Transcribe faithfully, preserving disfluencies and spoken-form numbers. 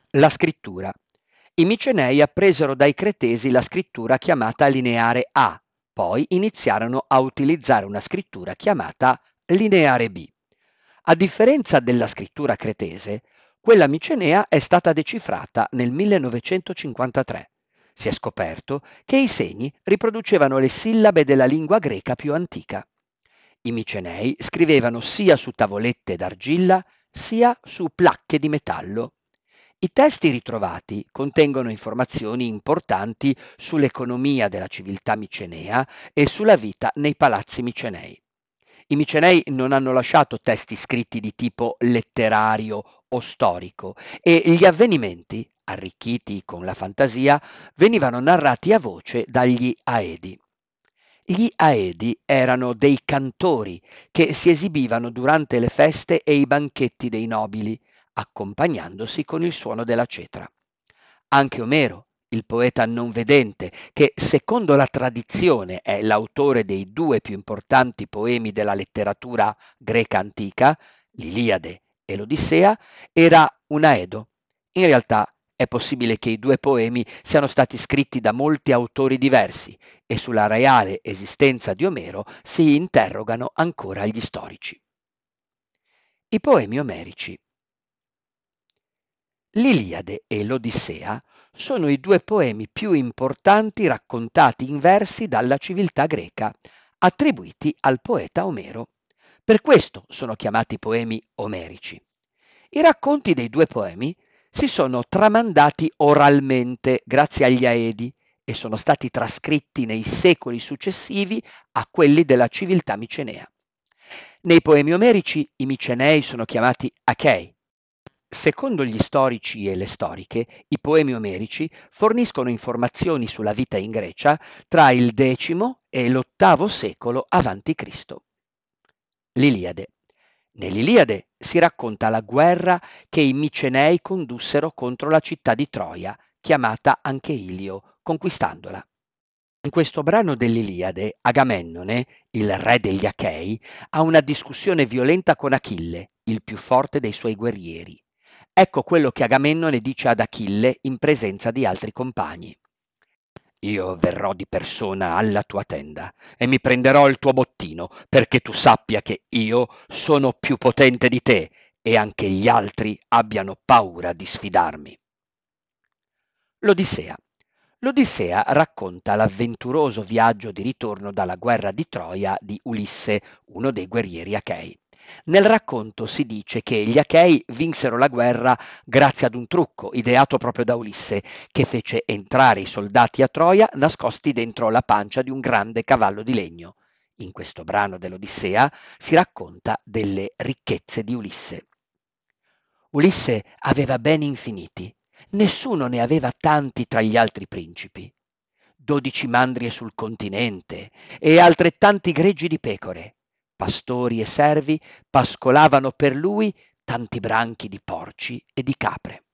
La scrittura. I Micenei appresero dai Cretesi la scrittura chiamata lineare A, poi iniziarono a utilizzare una scrittura chiamata lineare B. A differenza della scrittura cretese, quella micenea è stata decifrata nel millenovecentocinquantatré. Si è scoperto che i segni riproducevano le sillabe della lingua greca più antica. I Micenei scrivevano sia su tavolette d'argilla sia su placche di metallo. I testi ritrovati contengono informazioni importanti sull'economia della civiltà micenea e sulla vita nei palazzi micenei. I Micenei non hanno lasciato testi scritti di tipo letterario o storico e gli avvenimenti, arricchiti con la fantasia, venivano narrati a voce dagli Aedi. Gli Aedi erano dei cantori che si esibivano durante le feste e i banchetti dei nobili, accompagnandosi con il suono della cetra. Anche Omero, il poeta non vedente, che secondo la tradizione è l'autore dei due più importanti poemi della letteratura greca antica, l'Iliade e l'Odissea, era un Aedo. In realtà è possibile che i due poemi siano stati scritti da molti autori diversi e sulla reale esistenza di Omero si interrogano ancora gli storici. I poemi omerici. L'Iliade e l'Odissea sono i due poemi più importanti raccontati in versi dalla civiltà greca, attribuiti al poeta Omero. Per questo sono chiamati poemi omerici. I racconti dei due poemi si sono tramandati oralmente grazie agli Aedi e sono stati trascritti nei secoli successivi a quelli della civiltà micenea. Nei poemi omerici i micenei sono chiamati Achei. Secondo gli storici e le storiche, i poemi omerici forniscono informazioni sulla vita in Grecia tra il decimo e l'ottavo secolo avanti Cristo. L'Iliade. Nell'Iliade si racconta la guerra che i Micenei condussero contro la città di Troia, chiamata anche Ilio, conquistandola. In questo brano dell'Iliade, Agamennone, il re degli Achei, ha una discussione violenta con Achille, il più forte dei suoi guerrieri. Ecco quello che Agamennone dice ad Achille in presenza di altri compagni. Io verrò di persona alla tua tenda e mi prenderò il tuo bottino, perché tu sappia che io sono più potente di te e anche gli altri abbiano paura di sfidarmi. L'Odissea. L'Odissea racconta l'avventuroso viaggio di ritorno dalla guerra di Troia di Ulisse, uno dei guerrieri achei. Nel racconto si dice che gli Achei vinsero la guerra grazie ad un trucco ideato proprio da Ulisse, che fece entrare i soldati a Troia nascosti dentro la pancia di un grande cavallo di legno. In questo brano dell'Odissea si racconta delle ricchezze di Ulisse. Ulisse aveva beni infiniti, nessuno ne aveva tanti tra gli altri principi. Dodici mandrie sul continente e altrettanti greggi di pecore. Pastori e servi pascolavano per lui tanti branchi di porci e di capre.